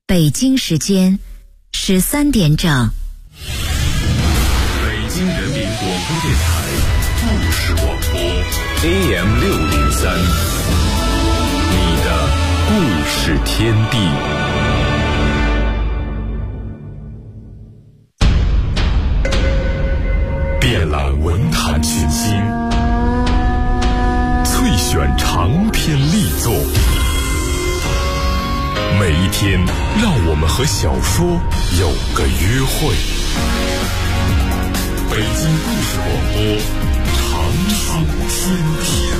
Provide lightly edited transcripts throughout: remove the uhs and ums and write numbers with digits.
北京时间13点整。 北京人民广播电台故事广播 AM603，你的故事天地。遍览文坛群星，萃选长篇力作。每一天，让我们和小说有个约会。北京故事广播，长寿天地。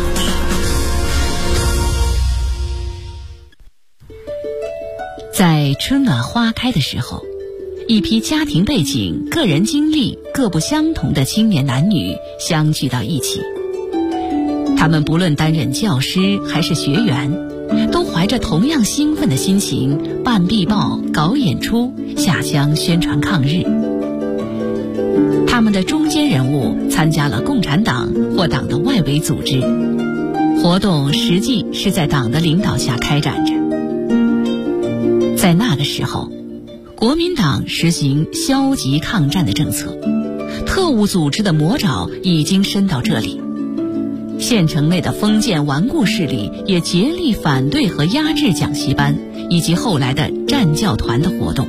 在春暖花开的时候，一批家庭背景、个人经历各不相同的青年男女相聚到一起。他们不论担任教师还是学员，都怀着同样兴奋的心情办壁报、搞演出、下乡宣传抗日。他们的中坚人物参加了共产党或党的外围组织，活动实际是在党的领导下开展着。在那个时候，国民党实行消极抗战的政策，特务组织的魔爪已经伸到这里。县城内的封建顽固势力也竭力反对和压制讲习班以及后来的战教团的活动。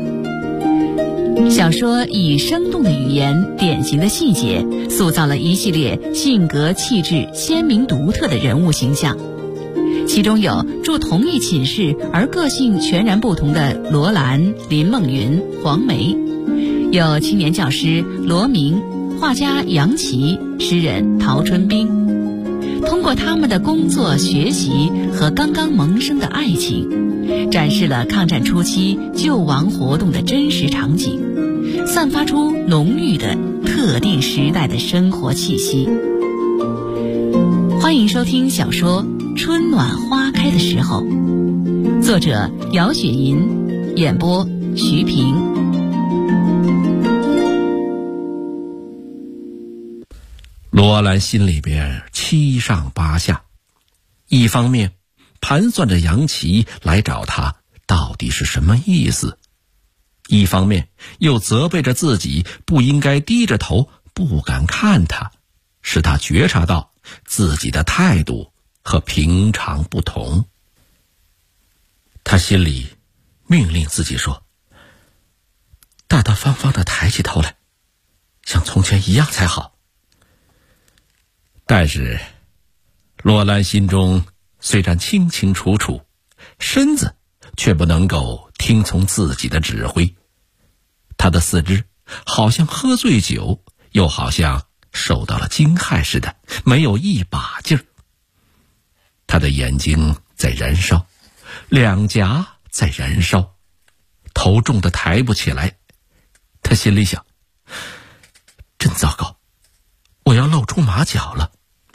小说以生动的语言、典型的细节，塑造了一系列性格气质鲜明独特的人物形象。其中有住同一寝室而个性全然不同的罗兰、林梦云、黄梅，有青年教师罗明、画家杨琦、诗人陶春冰。通过他们的工作、学习和刚刚萌生的爱情，展示了抗战初期救亡活动的真实场景，散发出浓郁的特定时代的生活气息。欢迎收听小说《春暖花开的时候》，作者姚雪银，演播徐平。 罗兰心里边七上八下，一方面盘算着杨琦来找他到底是什么意思，一方面又责备着自己不应该低着头不敢看他，使他觉察到自己的态度和平常不同。他心里命令自己说，大大方方地抬起头来，像从前一样才好。但是罗兰心中虽然清清楚楚，身子却不能够听从自己的指挥。他的四肢好像喝醉酒，又好像受到了惊骇似的，没有一把劲儿。他的眼睛在燃烧，两颊在燃烧，头重的抬不起来。他心里想，真糟糕，我要露出马脚了。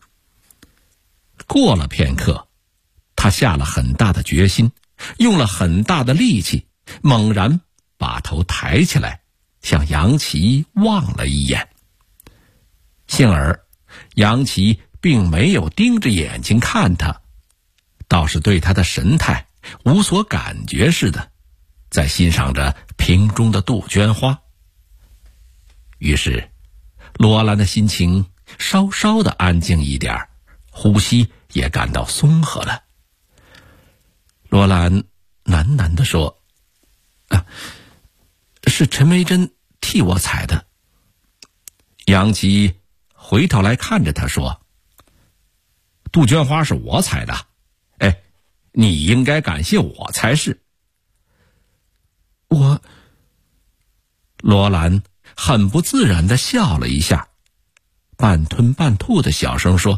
过了片刻，他下了很大的决心，用了很大的力气，猛然把头抬起来，向杨琦望了一眼。幸而杨琦并没有盯着眼睛看他，倒是对他的神态无所感觉似的，在欣赏着瓶中的杜鹃花。于是罗兰的心情稍稍的安静一点，呼吸也感到松和了。罗兰喃喃地说，是陈梅珍替我采的。杨琦回头来看着他说，杜鹃花是我采的，你应该感谢我才是。罗兰很不自然地笑了一下，半吞半吐的小声说，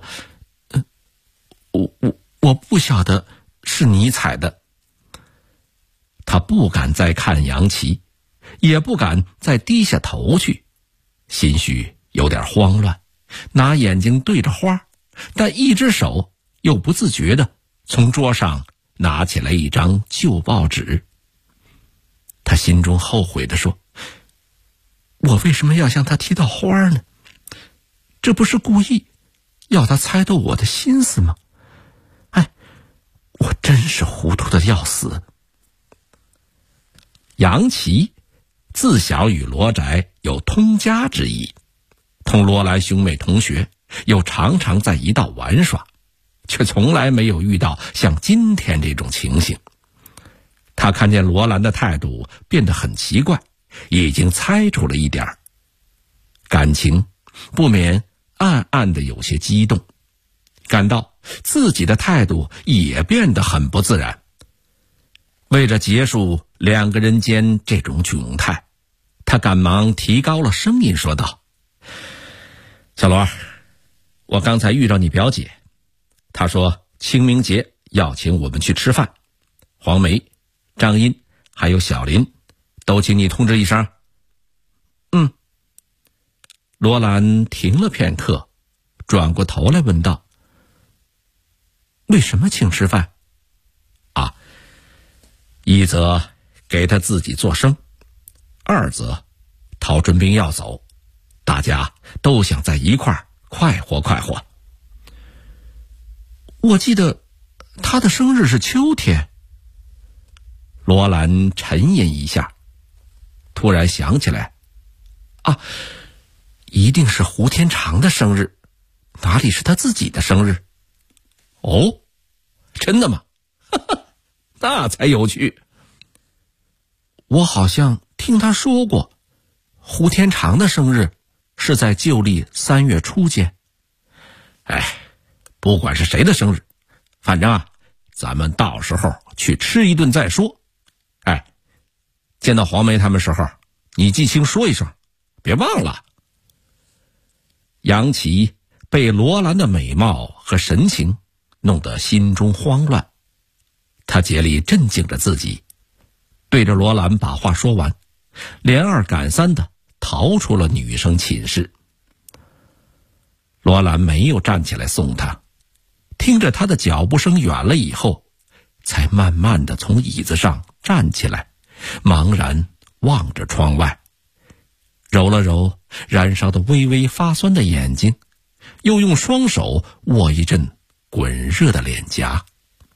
我不晓得是你采的。他不敢再看杨琦，也不敢再低下头去，心绪有点慌乱，拿眼睛对着花，但一只手又不自觉地从桌上拿起来一张旧报纸。他心中后悔地说，我为什么要向他提到花呢？这不是故意要他猜透我的心思吗？我真是糊涂的要死。 杨琦自小与罗宅有通家之谊，同罗兰兄妹同学，又常常在一道玩耍，却从来没有遇到像今天这种情形。他看见罗兰的态度变得很奇怪，已经猜出了一点，感情不免暗暗的有些激动，感到自己的态度也变得很不自然。为了结束两个人间这种窘态，他赶忙提高了声音说道：小罗，我刚才遇到你表姐，她说清明节要请我们去吃饭，黄梅、张茵还有小林都请你通知一声。罗兰停了片刻，转过头来问道：为什么请吃饭？一则给他自己做生，二则陶春兵要走，大家都想在一块儿快活快活。我记得他的生日是秋天。罗兰沉吟一下，突然想起来，一定是胡天长的生日，哪里是他自己的生日？哦，真的吗？那才有趣。我好像听他说过，胡天长的生日是在旧历3月初间。不管是谁的生日，反正咱们到时候去吃一顿再说。见到黄梅他们时候，你记清说一声，别忘了。杨琦被罗兰的美貌和神情弄得心中慌乱，他竭力镇静着自己，对着罗兰把话说完，连二赶三的逃出了女生寝室。罗兰没有站起来送他，听着他的脚步声远了以后，才慢慢的从椅子上站起来，茫然望着窗外，揉了揉燃烧的微微发酸的眼睛，又用双手握一阵滚热的脸颊。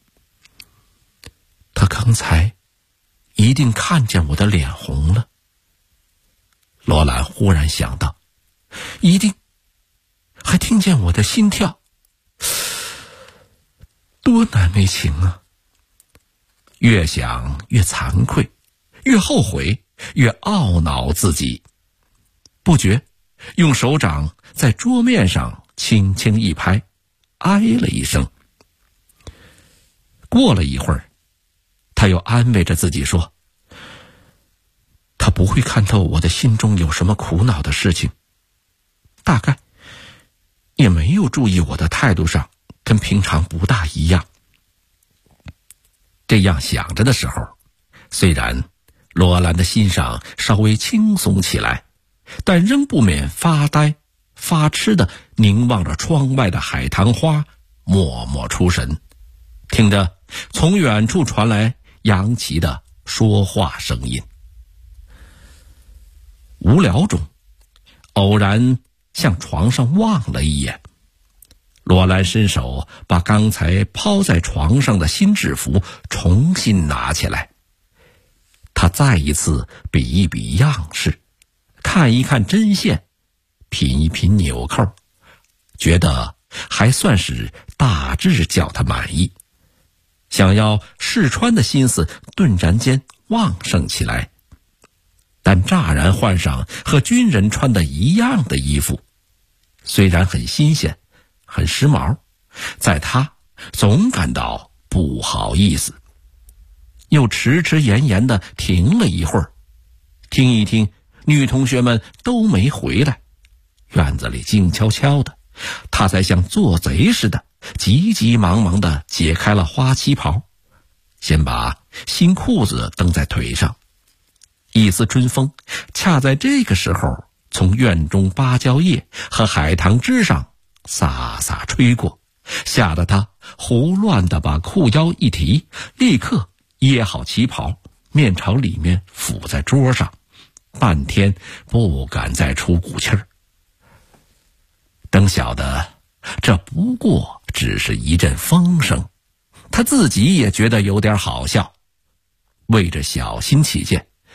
他刚才一定看见我的脸红了。罗兰忽然想到，一定还听见我的心跳，多难为情啊！越想越惭愧，越后悔，越懊恼自己，不觉用手掌在桌面上轻轻一拍，哎了一声。过了一会儿，他又安慰着自己说，他不会看透我的心中有什么苦恼的事情，大概也没有注意我的态度上跟平常不大一样。这样想着的时候，虽然罗兰的心上稍微轻松起来，但仍不免发呆发痴地凝望着窗外的海棠花，默默出神，听着从远处传来杨琦的说话声音。无聊中，偶然向床上望了一眼，罗兰伸手把刚才抛在床上的新制服重新拿起来，他再一次比一比样式，看一看针线，品一品纽扣，觉得还算是大致叫他满意，想要试穿的心思顿然间旺盛起来。但乍然换上和军人穿的一样的衣服，虽然很新鲜很时髦，在他总感到不好意思，又迟迟延延地停了一会儿，听一听女同学们都没回来，院子里静悄悄的，他才像做贼似的急急忙忙地解开了花旗袍，先把新裤子蹬在腿上。一丝春风恰在这个时候从院中芭蕉叶和海棠枝上飒飒吹过，吓得他胡乱地把裤腰一提，立刻掖好旗袍，面朝里面伏在桌上，半天不敢再出股气儿。等晓得这不过只是一阵风声，他自己也觉得有点好笑，为着小心起见，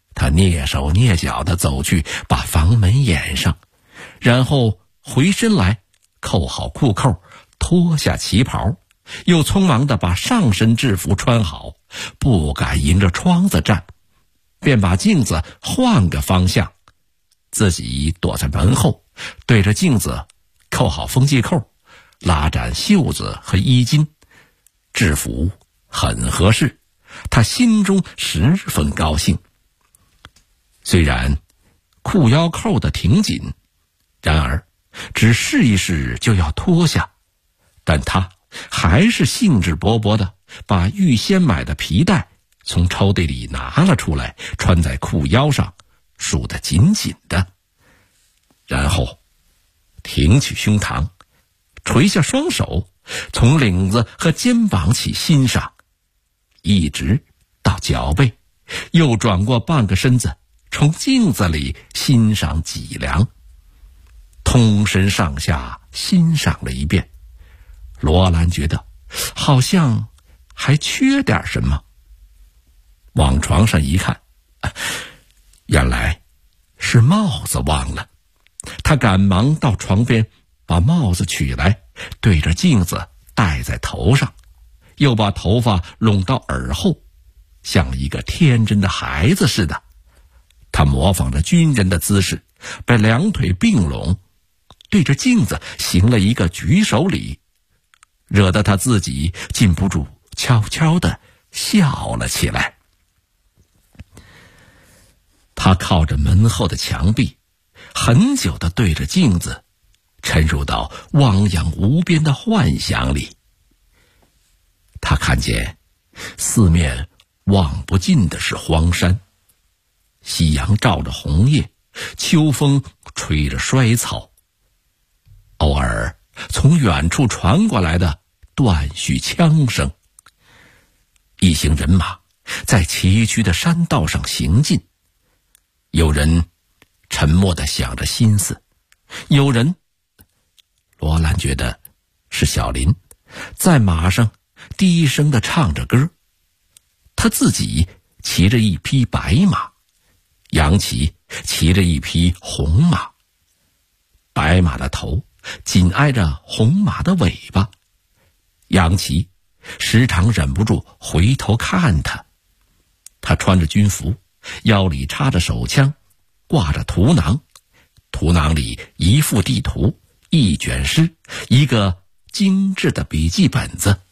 他蹑手蹑脚地走去，把房门掩上，然后回身来扣好裤扣，脱下旗袍，又匆忙地把上身制服穿好，不敢迎着窗子站，便把镜子换个方向，自己躲在门后，对着镜子扣好风系扣，拉展袖子和衣襟。制服很合适，他心中十分高兴。虽然裤腰扣得挺紧，然而只试一试就要脱下，但他还是兴致勃勃地把预先买的皮带从抽屉里拿了出来，穿在裤腰上，束得紧紧的。然后挺起胸膛，垂下双手，从领子和肩膀起欣赏，一直到脚背，又转过半个身子，从镜子里欣赏脊梁，通身上下欣赏了一遍。罗兰觉得好像还缺点什么，往床上一看，原来是帽子忘了。他赶忙到床边把帽子取来，对着镜子戴在头上，又把头发拢到耳后，像一个天真的孩子似的。他模仿着军人的姿势，把两腿并拢，对着镜子行了一个举手礼，惹得他自己禁不住悄悄地笑了起来。他靠着门后的墙壁，很久地对着镜子，沉入到汪洋无边的幻想里。他看见四面望不尽的是荒山，夕阳照着红叶，秋风吹着衰草，偶尔从远处传过来的断续枪声。一行人马在崎岖的山道上行进，有人沉默地想着心思，有人，罗兰觉得是小林，在马上低声地唱着歌。他自己骑着一匹白马，杨琪骑着一匹红马，白马的头紧挨着红马的尾巴，杨琪时常忍不住回头看他。他穿着军服，腰里插着手枪，挂着图囊，图囊里一幅地图，一卷诗，一个精致的笔记本子。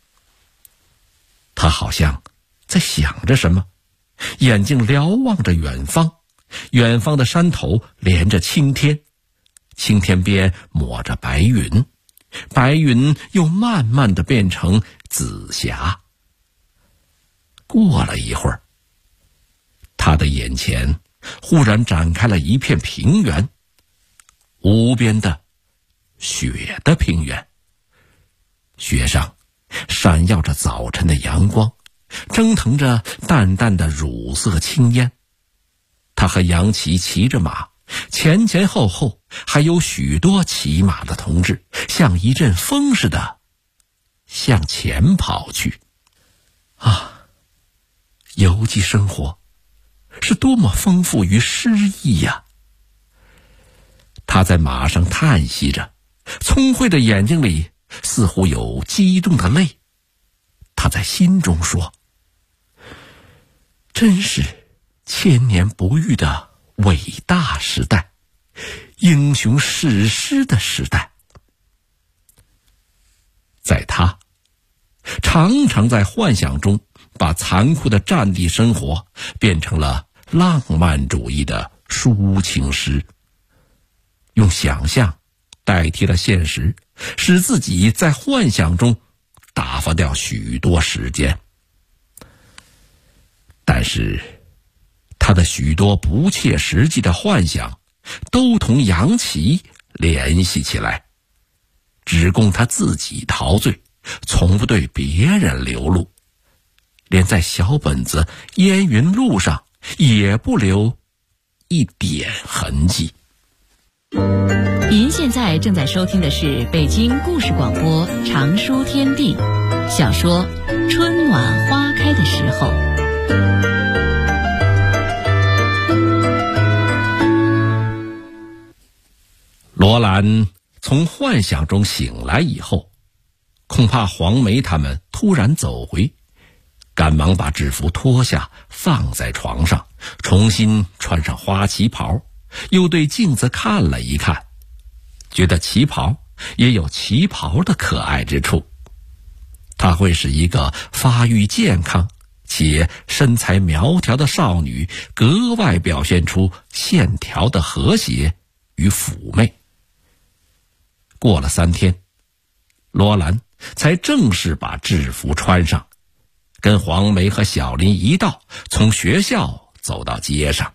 他好像在想着什么，眼睛瞭望着远方，远方的山头连着青天，青天边抹着白云，白云又慢慢地变成紫霞。过了一会儿，他的眼前忽然展开了一片平原，无边的雪的平原，雪上闪耀着早晨的阳光，蒸腾着淡淡的乳色青烟。他和杨琪骑着马，前前后后还有许多骑马的同志，像一阵风似的向前跑去。游击生活是多么丰富与诗意呀！他在马上叹息着，聪慧的眼睛里似乎有激动的泪。他在心中说，真是千年不遇的伟大时代，英雄史诗的时代。在他常常在幻想中把残酷的战地生活变成了浪漫主义的抒情诗，用想象代替了现实，使自己在幻想中打发掉许多时间。但是他的许多不切实际的幻想都同杨琪联系起来，只供他自己陶醉，从不对别人流露，连在小本子烟云录上也不留一点痕迹。 您现在正在收听的是北京故事广播长书天地小说《春暖花开的时候》。 兰从幻想中醒来以后，恐怕黄梅他们突然走回，赶忙把制服脱下放在床上，重新穿上花旗袍，又对镜子看了一看，觉得旗袍也有旗袍的可爱之处，她会使一个发育健康且身材苗条的少女格外表现出线条的和谐与妩媚。过了3天，罗兰才正式把制服穿上，跟黄梅和小林一道从学校走到街上。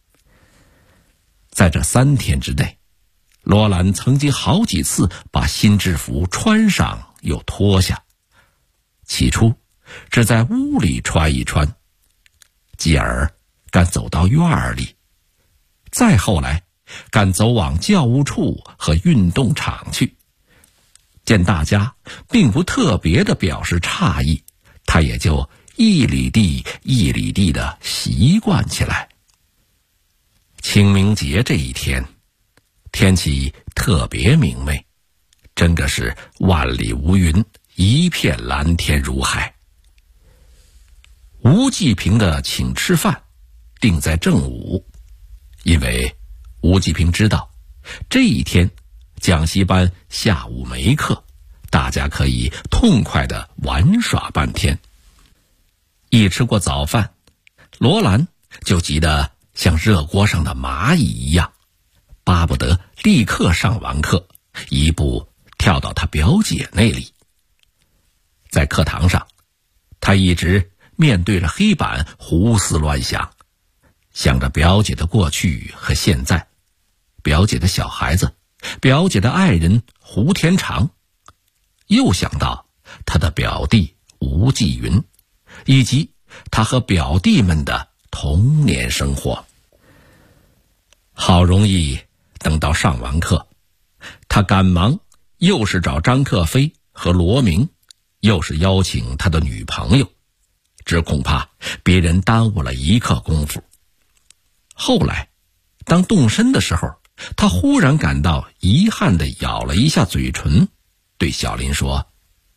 在这3天之内，罗兰曾经好几次把新制服穿上又脱下，起初只在屋里穿一穿，继而敢走到院里，再后来敢走往教务处和运动场去。见大家并不特别的表示诧异，他也就一里地一里地的习惯起来。清明节这一天，天气特别明媚，真的是万里无云，一片蓝天如海。吴继平的请吃饭定在正午，因为吴继平知道这一天讲习班下午没课，大家可以痛快地玩耍半天。一吃过早饭，罗兰就急得像热锅上的蚂蚁一样，巴不得立刻上完课，一步跳到他表姐那里。在课堂上，他一直面对着黑板胡思乱想，想着表姐的过去和现在，表姐的小孩子，表姐的爱人胡天长，又想到他的表弟吴继云，以及他和表弟们的童年生活。好容易等到上完课，他赶忙又是找张克飞和罗明，又是邀请他的女朋友，只恐怕别人耽误了一刻功夫。后来当动身的时候，他忽然感到遗憾地咬了一下嘴唇，对小林说：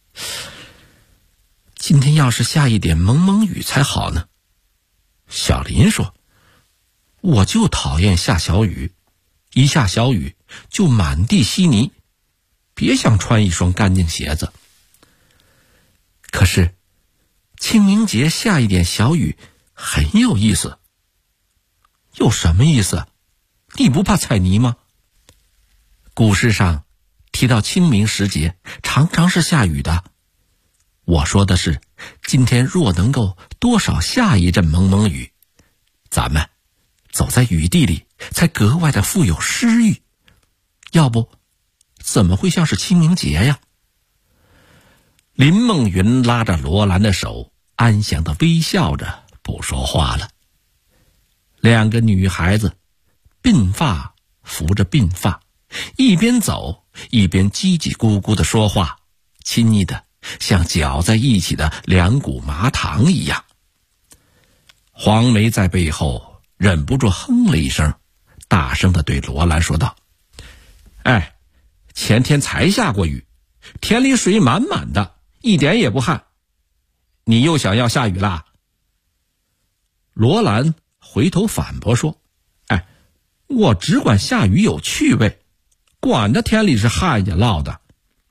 今天要是下一点蒙蒙雨才好呢。小林说：我就讨厌下小雨，一下小雨就满地稀泥，别想穿一双干净鞋子。可是清明节下一点小雨很有意思。有什么意思？你不怕踩泥吗？古诗上提到清明时节常常是下雨的，我说的是今天若能够多少下一阵蒙蒙雨，咱们走在雨地里才格外的富有诗意，要不怎么会像是清明节呀？林梦云拉着罗兰的手，安详地微笑着不说话了。2个女孩子鬓发扶着鬓发，一边走一边叽叽咕咕地说话，亲昵的像搅在一起的2股麻糖一样。黄梅在背后忍不住哼了一声，大声地对罗兰说道：哎，前天才下过雨，田里水满满的，一点也不旱，你又想要下雨啦？罗兰回头反驳说：哎，我只管下雨有趣味，管他田里是旱也涝的。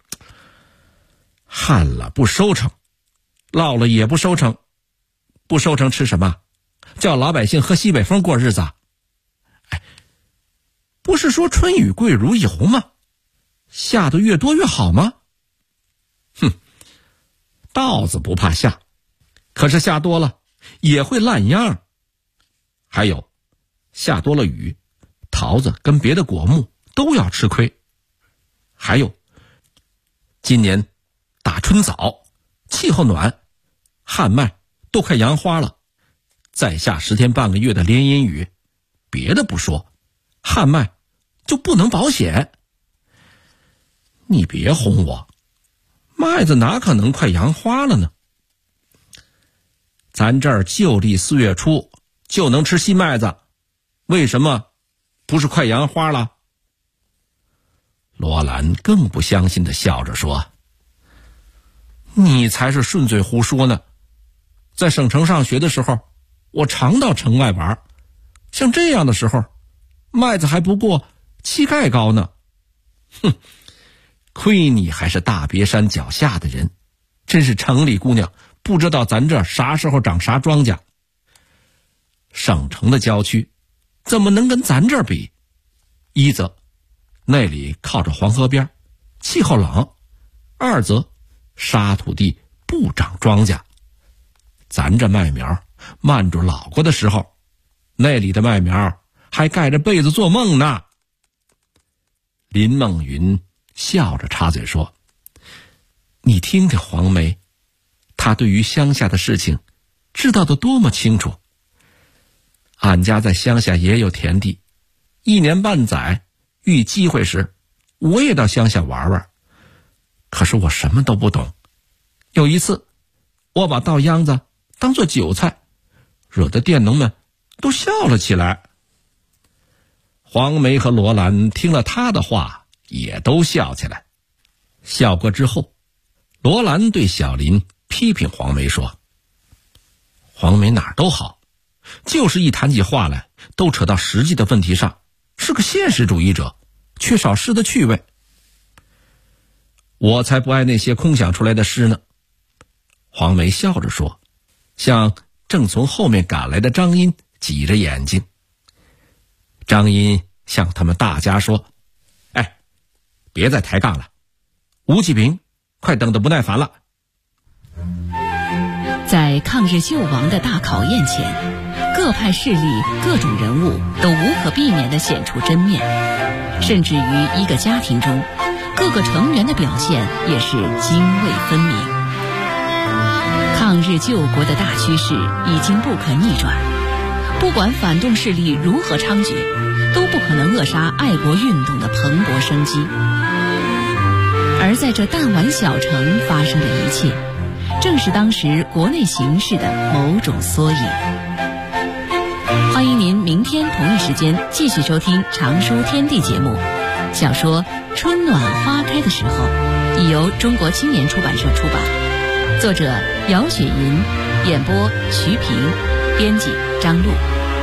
旱了不收成，涝了也不收成，不收成吃什么？叫老百姓喝西北风过日子。哎，不是说春雨贵如油吗？下得越多越好吗？哼，稻子不怕下，可是下多了也会烂秧。还有，下多了雨，桃子跟别的果木都要吃亏。还有，今年打春早，气候暖，旱麦都快扬花了，再下10天半个月的连阴雨，别的不说，旱麦就不能保险。你别哄我，麦子哪可能快扬花了呢？咱这儿旧历4月初就能吃新麦子，为什么不是快扬花了？ 罗兰更不相信地笑着说：“你才是顺嘴胡说呢！在省城上学的时候，我常到城外玩，像这样的时候，麦子还不过膝盖高呢。哼，亏你还是大别山脚下的人，真是城里姑娘不知道咱这啥时候长啥庄稼。省城的郊区怎么能跟咱这儿比？一则那里靠着黄河边，气候冷；二则沙土地不长庄稼。咱这麦苗慢住老过的时候，那里的麦苗还盖着被子做梦呢。”林梦云笑着插嘴说：“你听听黄梅，她对于乡下的事情知道得多么清楚。俺家在乡下也有田地，1年半载遇机会时，我也到乡下玩玩。可是我什么都不懂。有一次，我把稻秧子当作韭菜，惹得佃农们都笑了起来。”黄梅和罗兰听了他的话，也都笑起来。笑过之后，罗兰对小林批评黄梅说：“黄梅哪儿都好，就是一谈起话来都扯到实际的问题上，是个现实主义者，缺少诗的趣味。我才不爱那些空想出来的诗呢。”黄梅笑着说，向正从后面赶来的张英挤着眼睛。张英向他们大家说：“哎，别再抬杠了，吴启平快等得不耐烦了。” 在抗日救亡的大考验前，各派势力、各种人物都无可避免地显出真面，甚至于一个家庭中，各个成员的表现也是泾渭分明。抗日救国的大趋势已经不可逆转，不管反动势力如何猖獗，都不可能扼杀爱国运动的蓬勃生机。而在这弹丸小城发生的一切，正是当时国内形势的某种缩影。欢迎您明天同一时间继续收听《常书天地》节目。小说《春暖花开的时候》已由中国青年出版社出版，作者姚雪银，演播徐平，编辑张璐。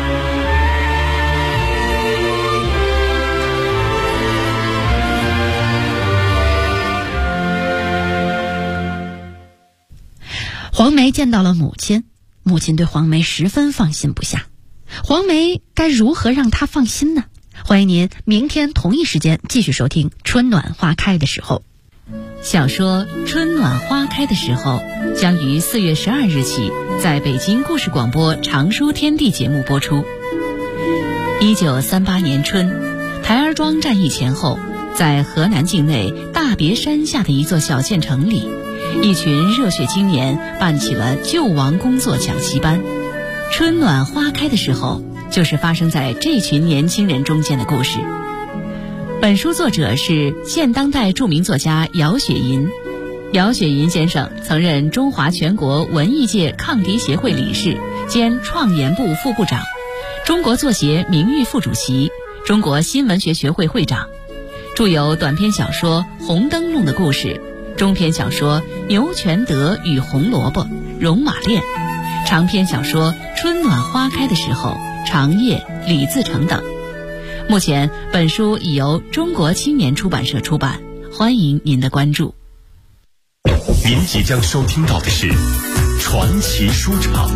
黄梅见到了母亲，母亲对黄梅十分放心不下。黄梅该如何让她放心呢？欢迎您明天同一时间继续收听《春暖花开的时候》。 小说《春暖花开的时候》将于4月12日起在北京故事广播《常书天地》节目播出。1938年春，台儿庄战役前后，在河南境内大别山下的一座小县城里，一群热血青年办起了救亡工作讲习班。春暖花开的时候，就是发生在这群年轻人中间的故事。本书作者是现当代著名作家姚雪银。姚雪银先生曾任中华全国文艺界抗敌协会理事兼创研部副部长，中国作协名誉副主席，中国新闻学学会会长，著有短篇小说《红灯笼的故事》，中篇小说《牛全德与红萝卜》《戎马恋》，长篇小说《春暖花开的时候》《长夜》《李自成》等。目前本书已由中国青年出版社出版，欢迎您的关注。 您即将收听到的是传奇书场。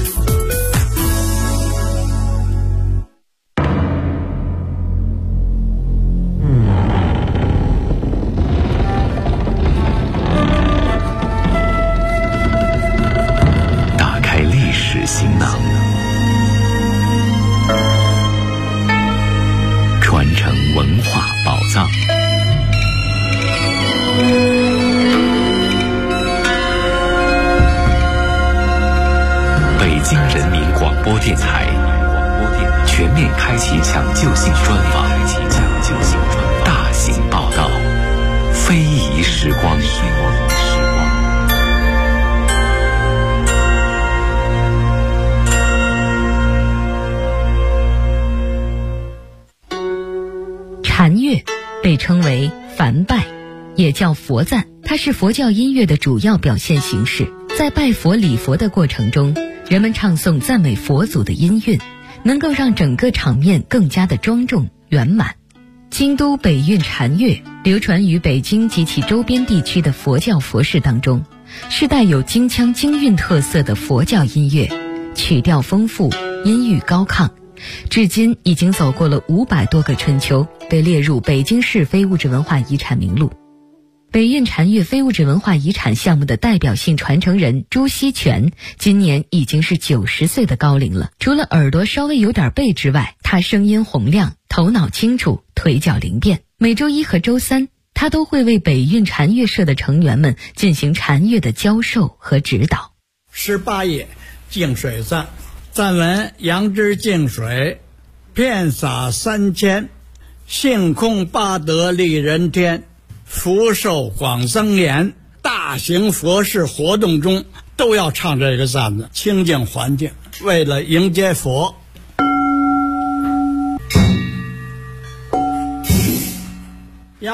打开历史行囊，传承文化宝藏。北京人民广播电台全面开启抢救性专访，大型报道，非遗时光。 禅乐被称为梵拜，也叫佛赞，它是佛教音乐的主要表现形式。在拜佛礼佛的过程中，人们唱诵赞美佛祖的音韵，能够让整个场面更加的庄重圆满。京都北韵禅乐流传于北京及其周边地区的佛教佛事当中，是带有京腔京韵特色的佛教音乐，曲调丰富，音域高亢，至今已经走过了500多个春秋，被列入北京市非物质文化遗产名录。北韵禅乐非物质文化遗产项目的代表性传承人朱锡全今年已经是90岁的高龄了。除了耳朵稍微有点背之外，他声音洪亮，头脑清楚，腿脚灵便。每周一和周三，他都会为北韵禅乐社的成员们进行禅乐的教授和指导。 18页净水赞，赞文：杨枝净水，遍洒3000，性空八德利人天，福寿广增延。大型佛事活动中都要唱这个赞子，清净环境，为了迎接佛。呀，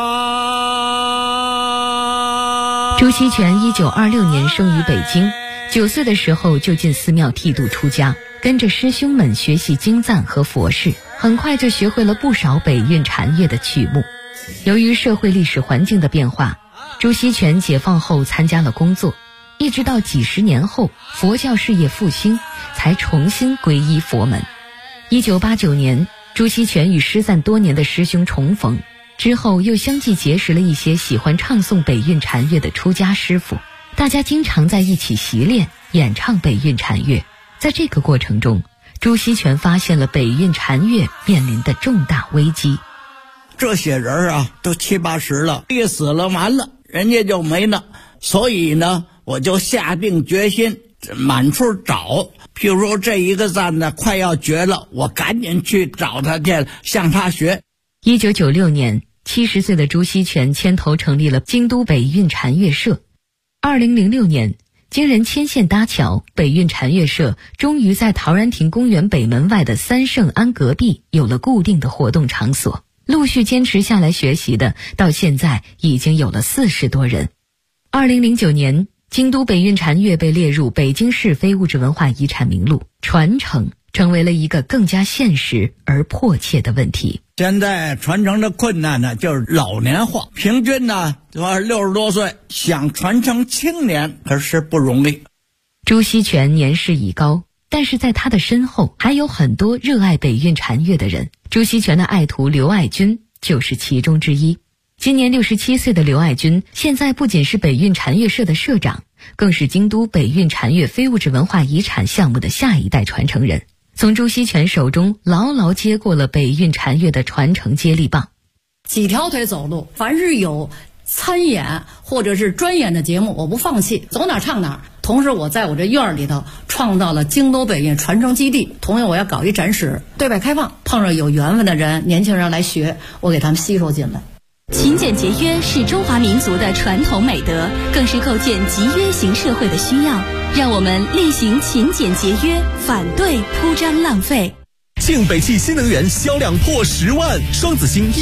朱锡全1926年生于北京，9岁的时候就进寺庙剃度出家，跟着师兄们学习经赞和佛事，很快就学会了不少北韵禅乐的曲目。由于社会历史环境的变化，朱锡全解放后参加了工作，一直到几十年后佛教事业复兴，才重新皈依佛门。1989年，朱锡全与失散多年的师兄重逢，之后又相继结识了一些喜欢唱诵北韵禅乐的出家师傅，大家经常在一起习练演唱北韵禅乐。在这个过程中，朱锡全发现了北韵禅乐面临的重大危机。 这些人啊，都70、80了，一死了完了，人家就没了。所以呢，我就下定决心满处找。譬如说这一个赞呢快要绝了，我赶紧去找他去，向他学。 1996年，70岁的朱锡全牵头成立了京都北韵禅乐社。2006年，经人牵线搭桥，北韵禅乐社终于在陶然亭公园北门外的三圣庵隔壁有了固定的活动场所。陆续坚持下来学习的，到现在已经有了40多人。2009年，京都北韵禅乐被列入北京市非物质文化遗产名录，传承成为了一个更加现实而迫切的问题。 现在传承的困难呢，就是老年化，平均呢60多岁，想传承青年可是不容易。 朱锡全年事已高，但是在他的身后还有很多热爱北韵禅乐的人。朱锡全的爱徒刘爱军就是其中之一。今年67岁的刘爱军，现在不仅是北韵禅乐社的社长，更是京都北韵禅乐非物质文化遗产项目的下一代传承人，从朱锡全手中牢牢接过了北韵禅乐的传承接力棒。 几条腿走路，凡是有参演或者是专演的节目，我不放弃，走哪唱哪。同时我在我这院里头创造了京都北韵传承基地，同样我要搞一展示，对外开放，碰上有缘分的人，年轻人来学，我给他们吸收进来。 勤俭节约是中华民族的传统美德，更是构建集约型社会的需要。让我们厉行勤俭节约，反对铺张浪费。 庆北汽新能源销量破10万，双子星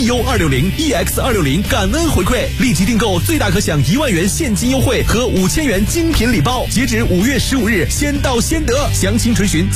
EU260、EX260 感恩回馈，立即订购最大可享1万元现金优惠和5000元精品礼包，截止5月15日，先到先得。详情垂询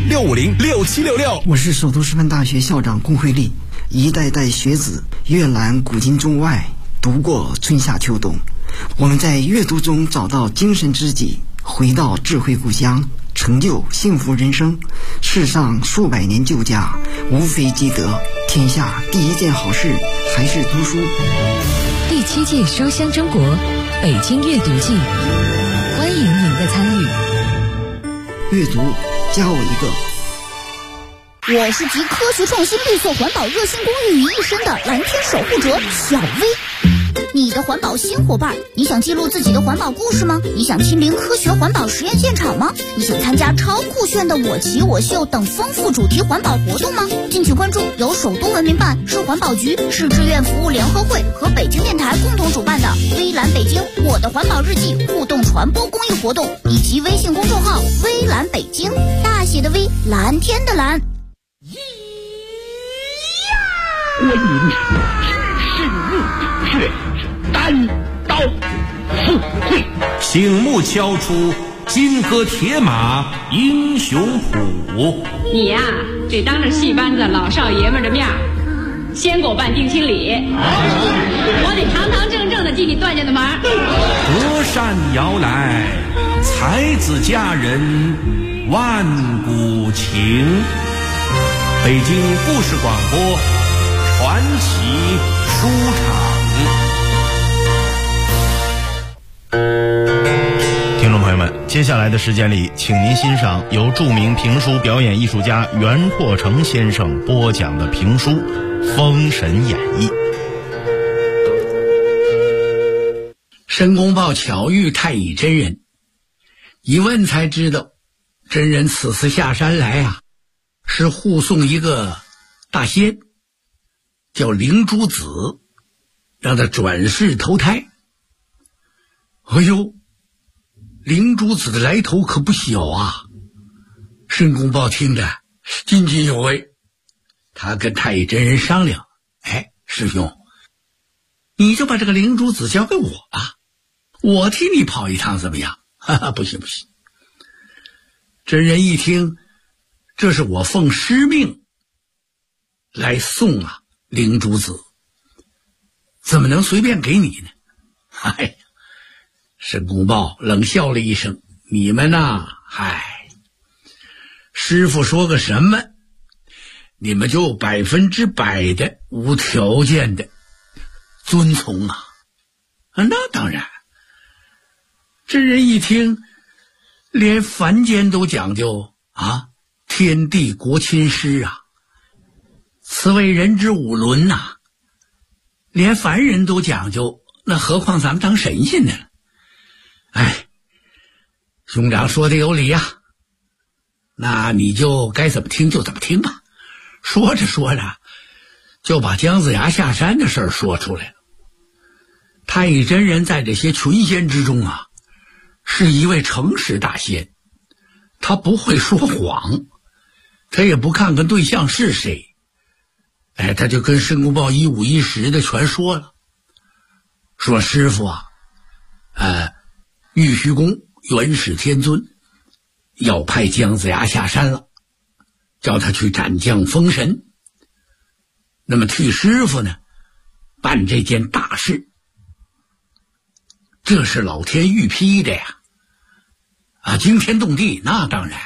400-650-6766。 我是首都师范大学校长龚慧丽。一代代学子阅览古今中外，读过春夏秋冬，我们在阅读中找到精神知己，回到智慧故乡，成就幸福人生。世上数百年旧家，无非积德。天下第一件好事还是读书。 第7届书香中国北京阅读季，欢迎您的参与。 阅读加我一个。 我是集科学创新、绿色环保、热心公益于一身的蓝天守护者小薇。你的环保新伙伴，你想记录自己的环保故事吗？你想亲临科学环保实验现场吗？你想参加超酷炫的我骑我秀等丰富主题环保活动吗？敬请关注由首都文明办、市环保局、市志愿服务联合会和北京电台共同主办的微蓝北京我的环保日记互动传播公益活动，以及微信公众号微蓝北京，大写的微，蓝天的蓝。 欢迎支持却是单刀赴会。 醒目敲出金戈铁马英雄谱。 你呀，得当着戏班子老少爷们的面先给我办定亲礼，我得堂堂正正的替你断下的门。 隔山摇来，才子佳人万古情。北京故事广播传奇书场。 听众朋友们，接下来的时间里，请您欣赏由著名评书表演艺术家袁阔成先生播讲的评书《封神演义》。 申公豹巧遇太乙真人，一问才知道，真人此次下山来是护送一个大仙，叫灵珠子，让他转世投胎。哎呦，灵珠子的来头可不小啊！申公豹听着津津有味，他跟太乙真人商量：“师兄，你就把这个灵珠子交给我吧，我替你跑一趟怎么样？”哈哈，不行不行。真人一听，这是我奉师命来送灵珠子，怎么能随便给你呢？申公豹冷笑了一声：“你们师父说个什么，你们就100%的无条件的遵从啊？那当然。”真人一听，连凡间都讲究天地国亲师此为人之五伦连凡人都讲究，那何况咱们当神仙呢？兄长说的有理那你就该怎么听就怎么听吧。说着说着，就把姜子牙下山的事儿说出来了。太乙真人在这些群仙之中是一位诚实大仙，他不会说谎，他也不看看对象是谁，他就跟申公豹一五一十的全说了，说师傅玉虚宫元始天尊要派姜子牙下山了，叫他去斩将封神，那么替师傅呢办这件大事，这是老天预批的惊天动地。那当然，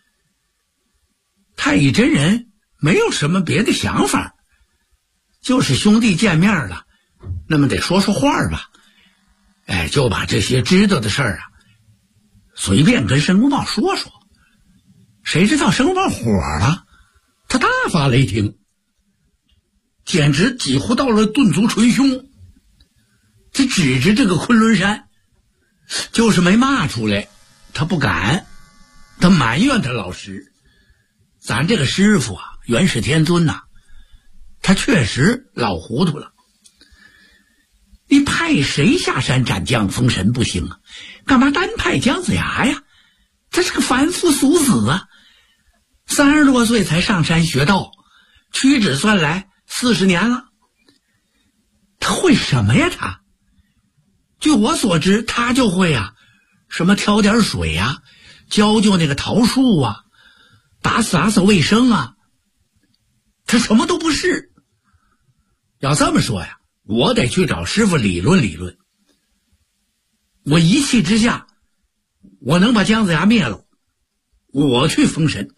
太乙真人没有什么别的想法，就是兄弟见面了，那么得说说话吧。就把这些知道的事儿随便跟申公豹说说。谁知道申公豹火了，他大发雷霆，简直几乎到了顿足捶胸。他指着这个昆仑山，就是没骂出来，他不敢，他埋怨他老师，咱这个师傅元始天尊他确实老糊涂了。你派谁下山斩将封神不行干嘛单派姜子牙呀？他是个凡夫俗子30多岁才上山学道，屈指算来40年了。他会什么呀？他据我所知，他就会什么挑点水浇那个桃树打扫卫生他什么都不是。要这么说我得去找师傅理论理论。我一气之下，我能把姜子牙灭了，我去封神。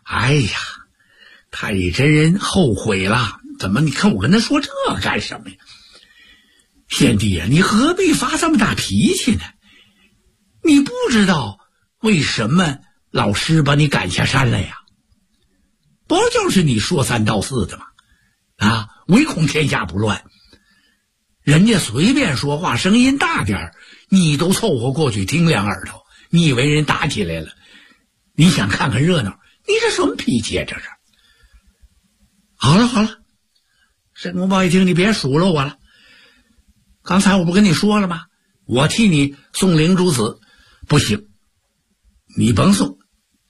太乙真人后悔了，怎么你看我跟他说这干什么呀？贤弟你何必发这么大脾气呢？你不知道为什么老师把你赶下山来不就是你说三道四的吗？唯恐天下不乱。人家随便说话声音大点你都凑合过去听两耳朵，你以为人打起来了，你想看看热闹，你这什么脾气这是？好了，申公豹一听，你别数落我了，刚才我不跟你说了吗？我替你送灵珠子。不行，你甭送。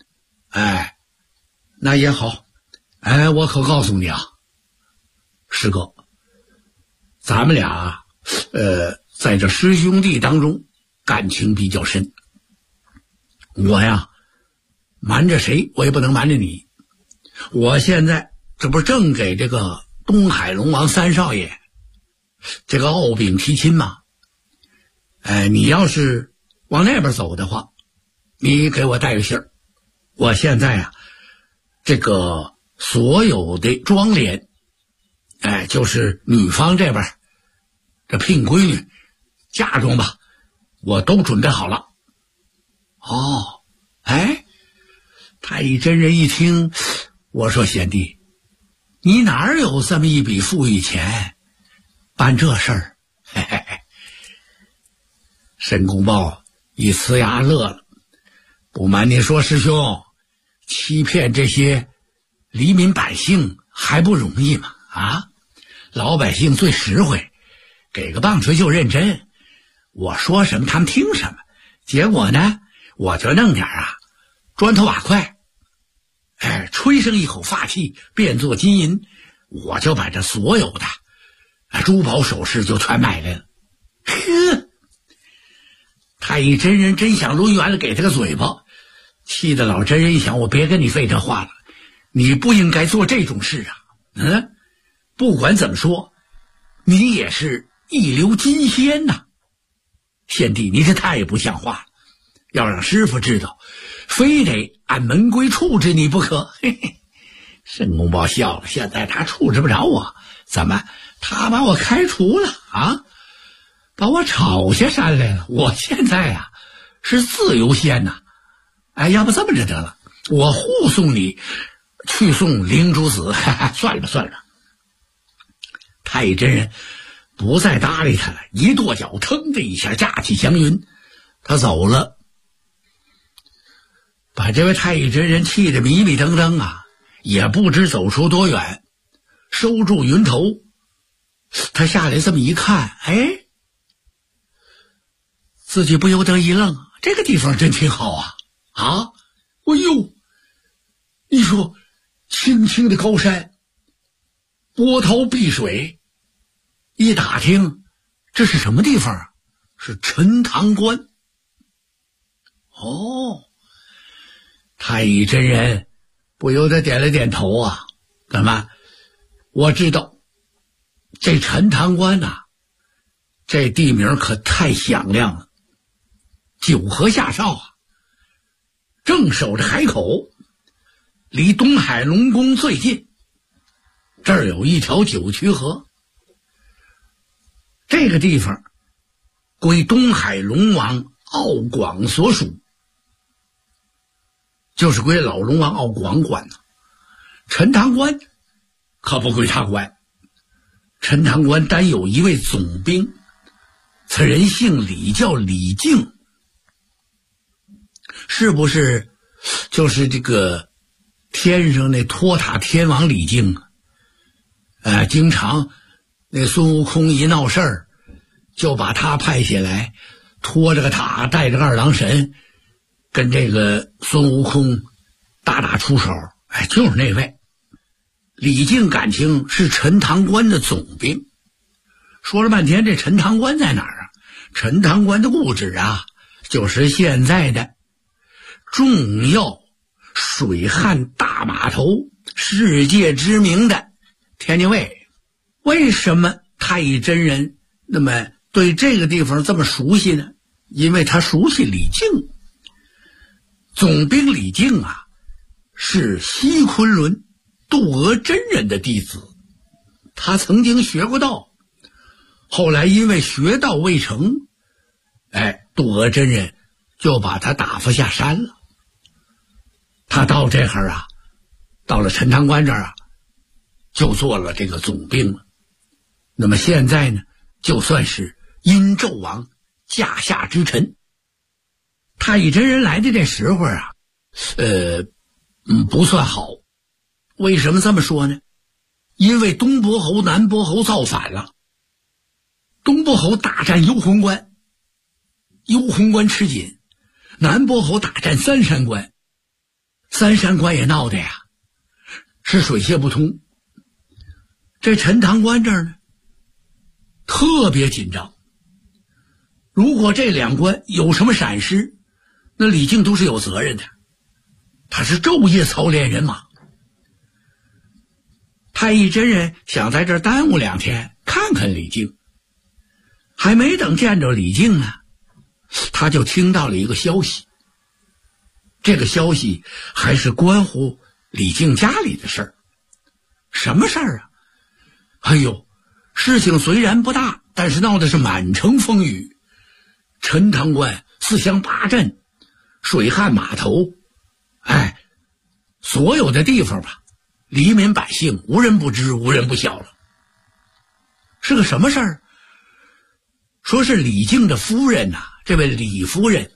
那也好。我可告诉你师哥，咱们俩在这师兄弟当中感情比较深。我呀，瞒着谁我也不能瞒着你。我现在这不正给这个东海龙王三少爷这个奥禀提亲吗？你要是往那边走的话，你给我带个信儿。我现在啊，这个所有的妆奁，就是女方这边这聘闺女嫁妆吧，我都准备好了。太乙真人一听，我说贤弟，你哪有这么一笔富裕钱办这事儿？嘿嘿嘿。申公豹一呲牙乐了，不瞒您说，师兄，欺骗这些黎民百姓还不容易吗？老百姓最实惠，给个棒槌就认真，我说什么他们听什么。结果呢，我就弄点砖头瓦块，吹上一口发气变作金银，我就把这所有的珠宝首饰就全买来了。太乙真人真想抡圆了给他个嘴巴，气得老真人一想，我别跟你费这话了，你不应该做这种事啊。不管怎么说，你也是一流金仙呐。贤弟，你这太不像话了，要让师傅知道，非得按门规处置你不可。嘿嘿。申公豹笑了，现在他处置不着我，怎么他把我开除了把我炒下山来了？我现在是自由仙呐。要不这么着得了，我护送你去送灵珠子。算了吧算了吧。太乙真人不再搭理他了，一跺脚，腾的一下架起祥云，他走了，把这位太乙真人气得迷迷瞪瞪也不知走出多远，收住云头，他下来这么一看，自己不由得一愣，这个地方真挺好哎呦，你说青青的高山，波涛碧水，一打听这是什么地方是陈塘关。太乙真人不由得点了点头怎么？我知道这陈塘关这地名可太响亮了，九河下哨正守着海口，离东海龙宫最近，这儿有一条九曲河。这个地方归东海龙王奥广所属，就是归老龙王奥广管陈塘关可不归他管，陈塘关单有一位总兵，此人姓李，叫李靖。是不是就是这个天上那托塔天王李靖经常那孙悟空一闹事儿，就把他派下来，拖着个塔，带着二郎神，跟这个孙悟空打出手。就是那位李靖，感情是陈塘关的总兵。说了半天，这陈塘关在哪儿陈塘关的故址就是现在的重要水旱大码头，世界知名的天津卫。为什么太乙真人那么对这个地方这么熟悉呢？因为他熟悉李靖。总兵李靖是西昆仑渡娥真人的弟子，他曾经学过道，后来因为学道未成，渡娥真人就把他打发下山了。他到这儿到了陈塘关这儿就做了这个总兵了。那么现在呢，就算是殷纣王驾下之臣。太乙真人来的这时候不算好。为什么这么说呢？因为东伯侯、南伯侯造反了。东伯侯大战幽魂关，幽魂关吃紧；南伯侯大战三山关，三山关也闹的是水泄不通。这陈塘关这儿呢， 特别紧张。如果这两关有什么闪失，那李靖都是有责任的，他是昼夜操练人马。太乙真人想在这儿耽误2天，看看李靖。还没等见着李靖呢，他就听到了一个消息。这个消息还是关乎李靖家里的事儿。什么事儿啊？哎呦，事情虽然不大，但是闹的是满城风雨。陈塘关、4乡8镇、水旱码头，所有的地方吧，黎民百姓无人不知，无人不晓了。是个什么事儿？说是李靖的夫人呐，这位李夫人，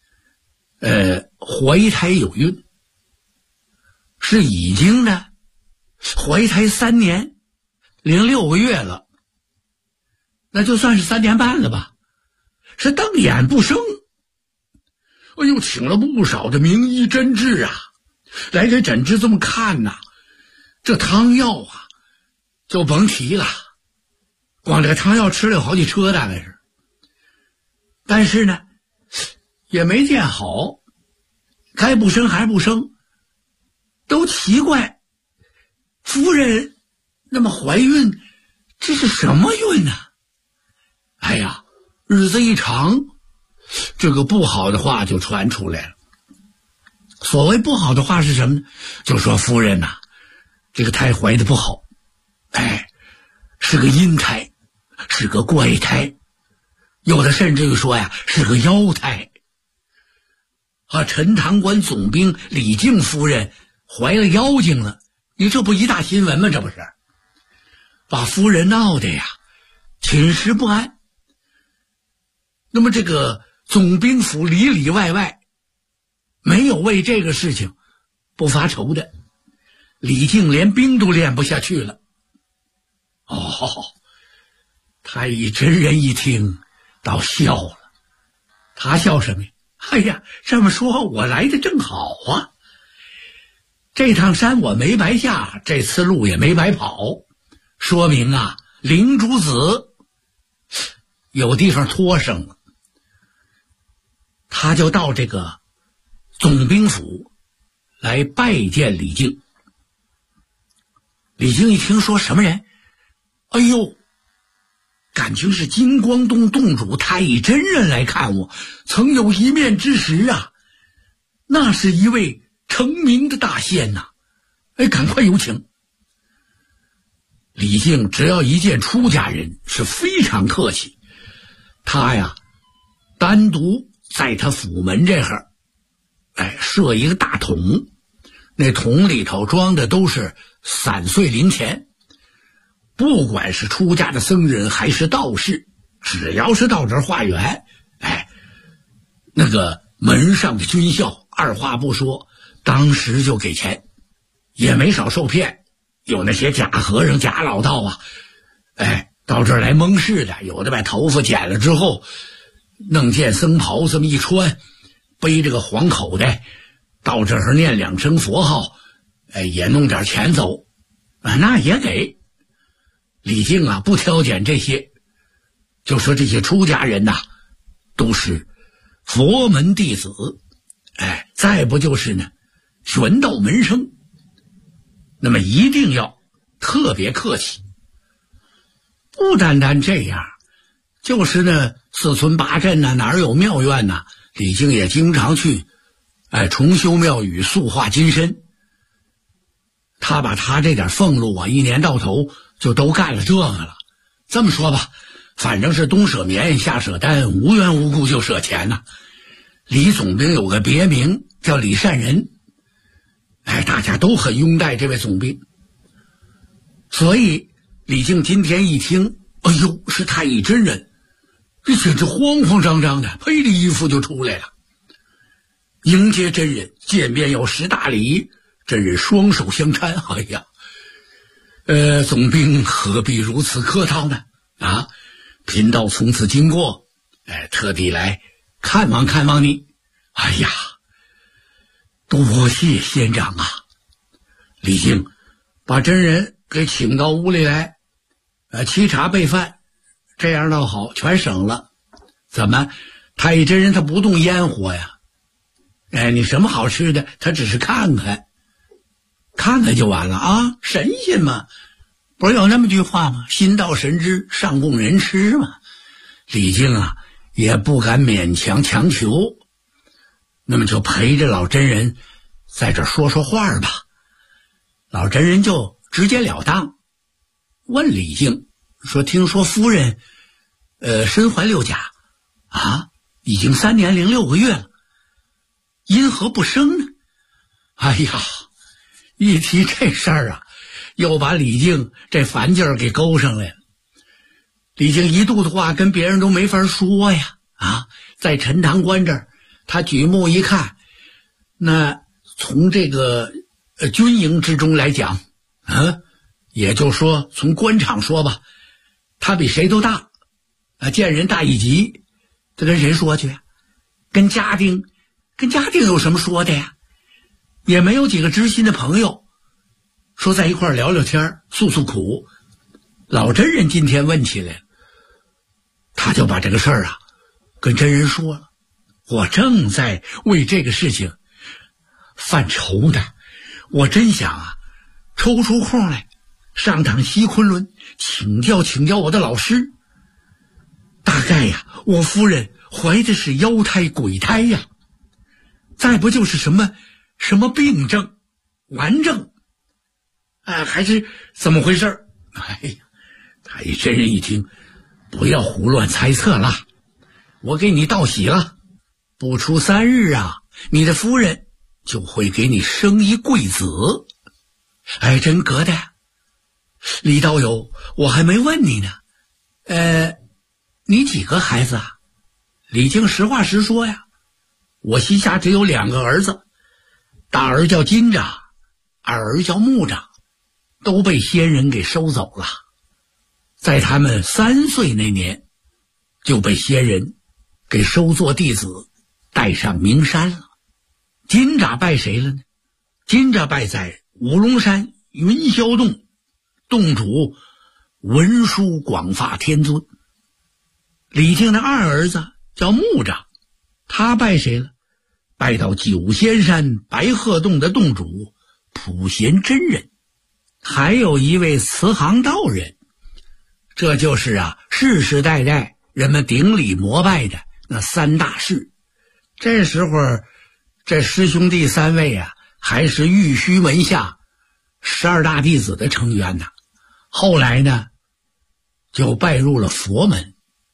怀胎有孕，是已经呢怀胎3年零6个月了，那就算是3年半了吧，是瞪眼不生。哎呦，请了不少的名医诊治啊，来给诊治这么看呐，这汤药啊就甭提了，光这个汤药吃了有好几车大概是。但是呢也没见好，该不生还不生，都奇怪夫人那么怀孕，这是什么孕呢？哎呀，日子一长，这个不好的话就传出来了。所谓不好的话是什么呢？就说夫人呐，这个胎怀的不好，是个阴胎，是个怪胎，有的甚至于说呀是个妖胎。陈塘关总兵李靖夫人怀了妖精了，你这不一大新闻吗？这不是把夫人闹的呀寝食不安。那么这个总兵府里里外外没有为这个事情不发愁的，李靖连兵都练不下去了。太乙真人一听倒笑了。他笑什么呀？哎呀，这么说我来的正好啊，这趟山我没白下，这次路也没白跑，说明啊灵珠子有地方托生了。他就到这个总兵府来拜见李靖。李靖一听说什么人，哎呦，感情是金光洞洞主太乙真人来看我，曾有一面之时啊，那是一位成名的大仙呐，赶快有请。李靖只要一见出家人是非常客气，他呀单独在他府门这儿设一个大桶，那桶里头装的都是散碎零钱，不管是出家的僧人还是道士，只要是到这儿化缘，那个门上的军校二话不说当时就给钱，也没少受骗。有那些假和尚假老道啊，到这儿来蒙事的，有的把头发剪了之后弄件僧袍这么一穿，背这个黄口袋到这儿念2声佛号，也弄点钱走，那也给。李靖啊不挑拣这些，就说这些出家人呐都是佛门弟子，再不就是呢玄道门生，那么一定要特别客气。不单单这样，就是呢4村8镇呐，哪儿有庙院呐，李靖也经常去重修庙宇，塑化金身。他把他这点俸禄啊一年到头就都干了这个了。这么说吧，反正是东舍棉下舍单，无缘无故就舍钱呐。李总兵有个别名叫李善人，大家都很拥戴这位总兵。所以李靖今天一听，哎呦，是太乙真人，这简直慌慌张张的，披着衣服就出来了，迎接真人，见面要识大礼。真人双手相搀，哎呀，总兵何必如此客套呢？贫道从此经过，特地来看望看望你。哎呀，多谢仙长啊！李靖把真人给请到屋里来，沏茶备饭， 这样倒好，全省了。怎么，太乙真人他不动烟火呀？哎，你什么好吃的，他只是看看就完了啊！神仙嘛，不是有那么句话吗？心到神知，上供人吃嘛。李靖啊，也不敢勉强强求，那么就陪着老真人在这说说话吧。老真人就直截了当问李靖说：“听说夫人身怀6甲啊，已经3年零6个月了，因何不生呢？”哎呀，一提这事儿啊，又把李靖这烦劲儿给勾上来了。李靖一肚子话跟别人都没法说呀！啊，在陈塘关这儿，他举目一看，那从这个军营之中来讲，也就是说从官场说吧，他比谁都大，见人大一级。他跟谁说去？跟家丁有什么说的呀？也没有几个知心的朋友，说在一块儿聊聊天，诉诉苦。老真人今天问起来了，他就把这个事儿啊跟真人说了。我正在为这个事情犯愁呢，我真想啊抽出空来上趟西昆仑请教我的老师。大概呀，我夫人怀的是妖胎鬼胎呀，再不就是什么病症顽症，还是怎么回事？哎呀，太乙真人一听，不要胡乱猜测了，我给你道喜了，不出3日啊，你的夫人就会给你生一贵子。哎，真格的呀。李道友，我还没问你呢，你几个孩子啊？李靖实话实说呀，我膝下只有2个儿子，大儿叫金吒，二儿叫木吒，都被仙人给收走了。在他们3岁那年，就被仙人给收作弟子，带上名山了。金吒拜谁了呢？金吒拜在五龙山云霄洞，洞主文殊广发天尊。李靖的二儿子叫木吒，他拜谁了？拜到九仙山白鹤洞的洞主普贤真人。还有一位慈航道人，这就是啊世世代代人们顶礼膜拜的那3大士。这时候这师兄弟3位啊还是玉虚门下12大弟子的成员呢，后来呢就拜入了佛门。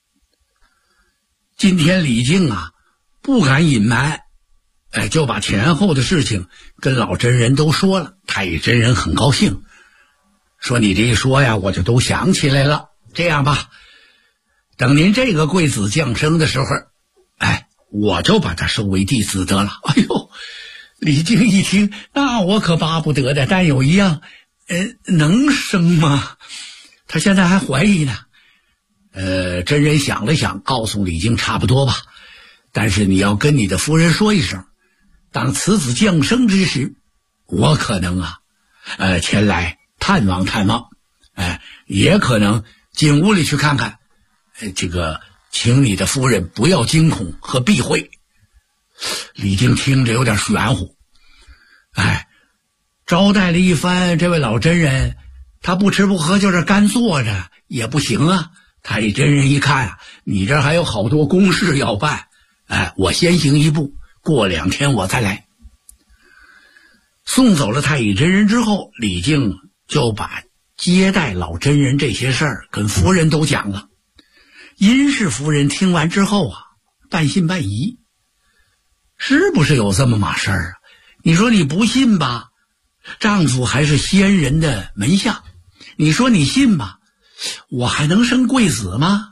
今天李靖啊不敢隐瞒，就把前后的事情跟老真人都说了。太乙真人很高兴，说你这一说呀，我就都想起来了。这样吧，等您这个贵子降生的时候，我就把他收为弟子得了。哎呦，李靖一听，那我可巴不得的，但有一样，能生吗？他现在还怀疑呢。真人想了想，告诉李靖差不多吧，但是你要跟你的夫人说一声，当此子降生之时，我可能前来探望，也可能进屋里去看看，这个请你的夫人不要惊恐和避讳。李靖听着有点玄乎，招待了一番这位老真人，他不吃不喝就这干坐着也不行啊。太乙真人一看你这还有好多公事要办，我先行一步，过2天我再来。送走了太乙真人之后，李靖就把接待老真人这些事儿跟夫人都讲了。殷氏夫人听完之后半信半疑，是不是有这么码事儿啊？你说你不信吧，丈夫还是仙人的门下，你说你信吧，我还能生贵子吗？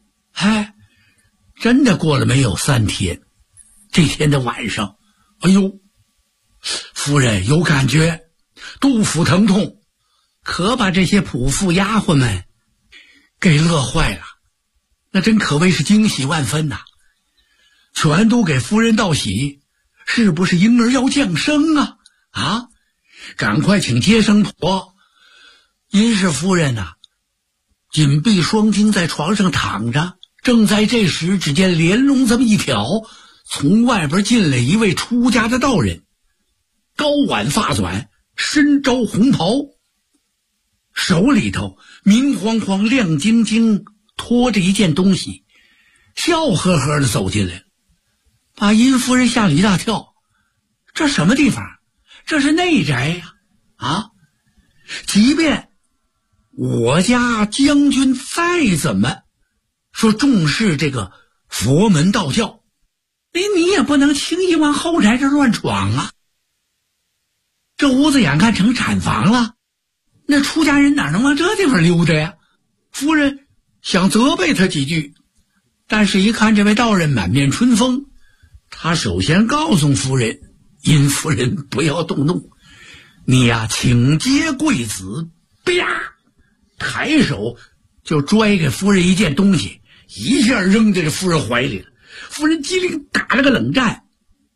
真的过了没有3天，这天的晚上，哎呦，夫人有感觉，肚腹疼痛，可把这些仆妇丫鬟们给乐坏了，那真可谓是惊喜万分呐，全都给夫人道喜，是不是婴儿要降生啊？赶快请接生婆。殷氏夫人紧闭双睛在床上躺着。正在这时，只见帘笼这么一挑，从外边进来一位出家的道人，高挽发短，身着红袍，手里头明晃晃亮晶晶拖着一件东西，笑呵呵的走进来，把殷夫人吓了一大跳。这什么地方？这是内宅呀！即便我家将军再怎么说重视这个佛门道教，你也不能轻易往后宅这乱闯啊！这屋子眼看成产房了，那出家人哪能往这地方溜达呀？夫人想责备他几句，但是一看这位道人满面春风，他首先告诉夫人，殷夫人不要动怒，你呀，请接贵子。啪，抬手就拽给夫人一件东西，一下扔在这夫人怀里了。夫人机灵打了个冷战。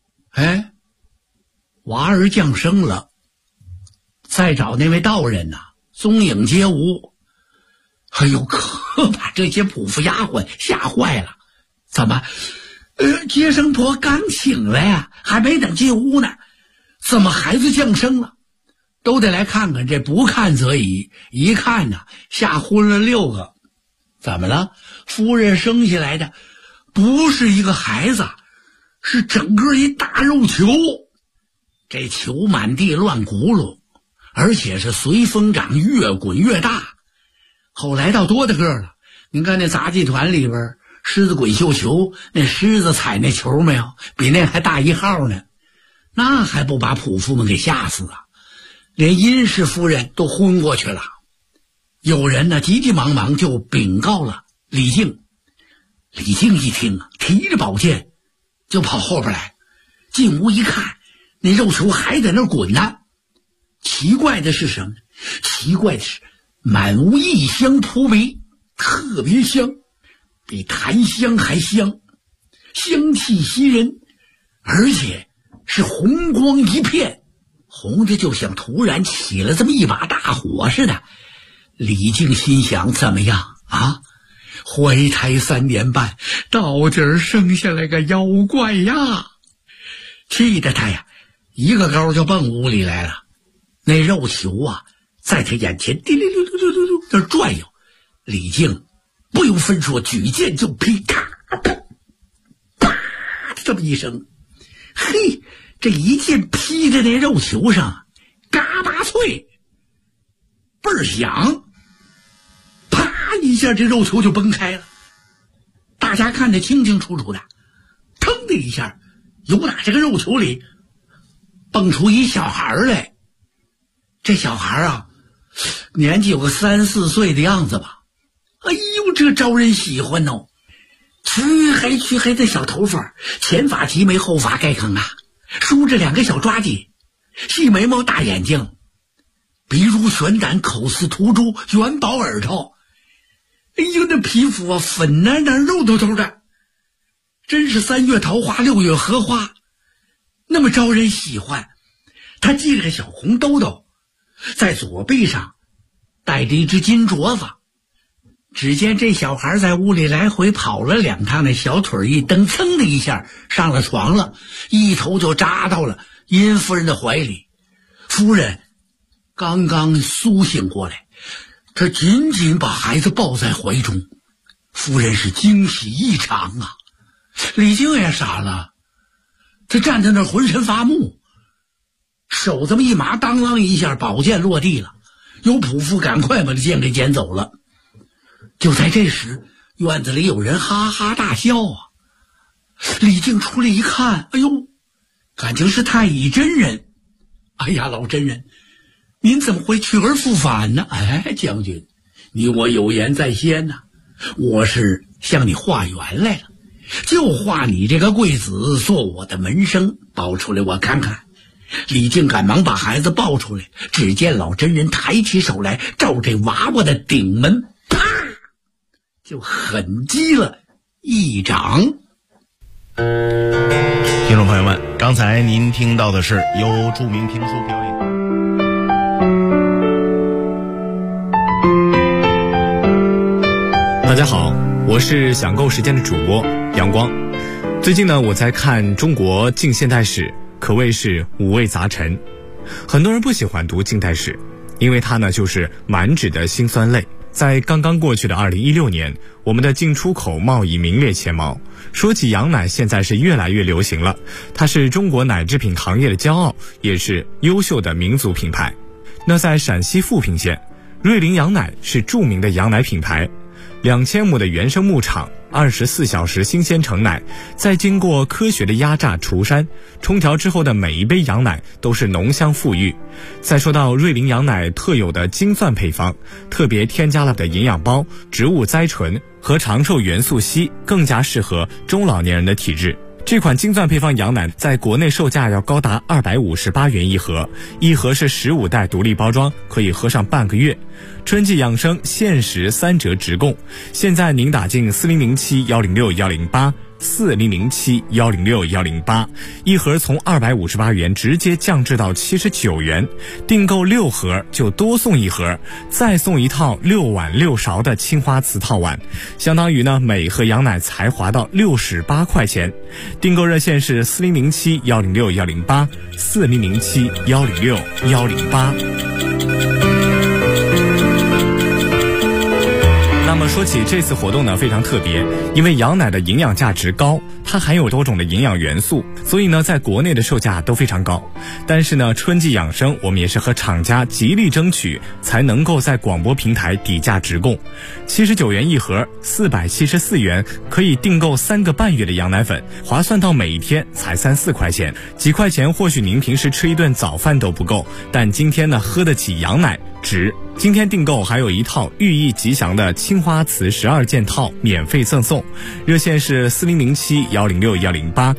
娃儿降生了，再找那位道人呐，踪影皆无。可把这些仆妇丫鬟吓坏了。怎么接生婆刚请来呀，还没等进屋呢，怎么孩子降生了？都得来看看。这不看则已，一看呢，吓昏了6个。怎么了？夫人生下来的不是一个孩子，是整个一大肉球。这球满地乱轱辘，而且是随风长，越滚越大。后来到多大个了？您看那杂技团里边狮子滚绣球，那狮子踩那球没有？比那还大1号呢。那还不把仆妇们给吓死啊？连殷氏夫人都昏过去了。有人呢急急忙忙就禀告了李靖。李靖一听啊，提着宝剑就跑后边来，进屋一看，那肉球还在那滚呢。奇怪的是什么？奇怪的是满屋异香扑鼻，特别香，比檀香还香，香气袭人，而且是红光一片，红的就像突然起了这么一把大火似的。李靖心想，怎么样啊？怀胎3年半，到底儿生下来个妖怪呀！气得他呀，一个高就蹦屋里来了。那肉球啊，在他眼前滴溜溜溜溜溜溜转悠。李靖不由分说，举剑就劈，咔啪啪这么一声，嘿，这一剑劈在那肉球上，嘎巴脆，倍儿响，啪一下，这肉球就崩开了。大家看得清清楚楚的，腾的一下，由打这个肉球里蹦出一小孩来。这小孩啊，年纪有个3、4岁的样子吧。哎呦，这招人喜欢哦！黢黑的小头发，前发齐眉，后发盖坑啊，梳着2个小抓髻，细眉毛，大眼睛，鼻如悬胆，口似涂朱，元宝耳朵。哎呦，那皮肤啊，粉嫩嫩，肉头头的，真是3月桃花6月荷花，那么招人喜欢。他系着个小红兜兜，在左背上带着一只金镯子。只见这小孩在屋里来回跑了2趟，那小腿一蹬，噌的一下上了床了，一头就扎到了殷夫人的怀里。夫人刚刚苏醒过来，她紧紧把孩子抱在怀中。夫人是惊喜异常啊！李靖也傻了，他站在那儿浑身发木，手这么一麻，当啷一下宝剑落地了。有仆妇赶快把这剑给捡走了。就在这时，院子里有人哈哈大笑啊！李靖出来一看，哎呦，感情是太乙真人。哎呀，老真人，您怎么会去而复返呢？哎，将军，你我有言在先呐，我是向你化缘来了，就化你这个贵子做我的门生，抱出来我看看。李靖赶忙把孩子抱出来，只见老真人抬起手来，照这娃娃的顶门啪就狠击了一掌。 听众朋友们，刚才您听到的是由著名评书表演家好，我是享购时间的主播阳光。最近呢，我在看中国近现代史，可谓是五味杂陈。很多人不喜欢读近代史，因为它呢就是满纸的辛酸泪。在刚刚过去的2016年，我们的进出口贸易名列前茅。说起羊奶，现在是越来越流行了，它是中国奶制品行业的骄傲，也是优秀的民族品牌。那在陕西富平县，瑞麟羊奶是著名的羊奶品牌。2000亩的原生牧场，24小时新鲜成奶，在经过科学的压榨、除膻、冲调之后的每一杯羊奶都是浓香馥郁。再说到瑞麟羊奶特有的金钻配方，特别添加了的营养包、植物甾醇和长寿元素硒，更加适合中老年人的体质。这款金钻配方羊奶在国内售价要高达258元一盒，一盒是15袋独立包装，可以喝上半个月。春季养生限时3折直供，现在您打进4007-106-108 4007-106-108，一盒从258元直接降至到79元，订购6盒就多送1盒，再送一套6碗6勺的青花瓷套碗，相当于呢每盒羊奶才划到68块钱。订购热线是4007-106-108 4007-106-108。那么说起这次活动呢，非常特别，因为羊奶的营养价值高，它含有多种的营养元素，所以呢在国内的售价都非常高。但是呢春季养生，我们也是和厂家极力争取，才能够在广播平台底价直供。79元一盒，474元可以订购3个半月的羊奶粉，划算到每一天才3-4块钱。几块钱或许您平时吃一顿早饭都不够，但今天呢喝得起羊奶值。今天订购还有一套寓意吉祥的青花瓷12件套免费赠送，热线是4007-106-108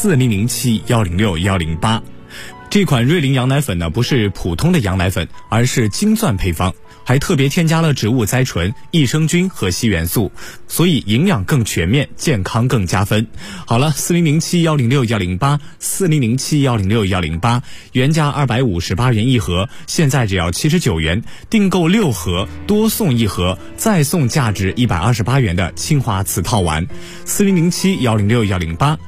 4007-106-108。这款瑞麟羊奶粉呢不是普通的羊奶粉，而是金钻配方，还特别添加了植物甾醇、益生菌和硒元素，所以营养更全面，健康更加分。好了，4007-106-108 4007-106-108，原价258元一盒，现在只要79元，订购6盒多送1盒，再送价值128元的青花瓷套碗。4007-106-108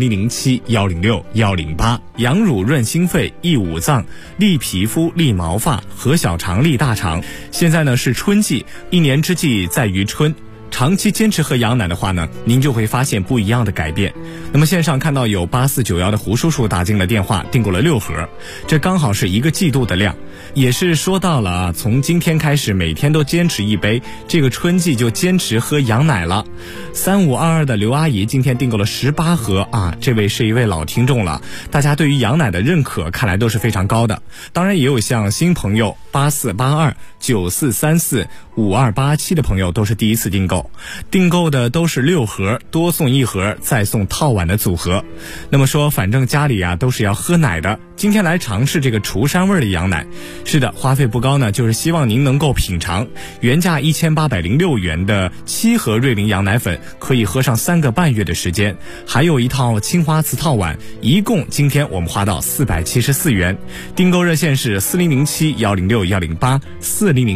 4007-106-108。羊乳润心肺、益五脏、利皮肤、利毛发，和小肠、利大肠。现在呢是春季，一年之计在于春。长期坚持喝羊奶的话呢，您就会发现不一样的改变。那么线上看到有8491的胡叔叔打进了电话，订购了6盒，这刚好是1个季度的量。也是说到了啊，从今天开始每天都坚持1杯，这个春季就坚持喝羊奶了。3522的刘阿姨今天订购了18盒啊，这位是一位老听众了，大家对于羊奶的认可看来都是非常高的。当然也有像新朋友8482 9434 5287的朋友都是第一次订购，订购的都是6盒多送1盒再送套碗的组合。那么说反正家里啊都是要喝奶的，今天来尝试这个除膻味的羊奶。是的，花费不高呢，就是希望您能够品尝。原价1806元的7盒瑞麟羊奶粉，可以喝上3个半月的时间，还有一套青花瓷套碗，一共今天我们花到474元。订购热线是4007-106-108 4007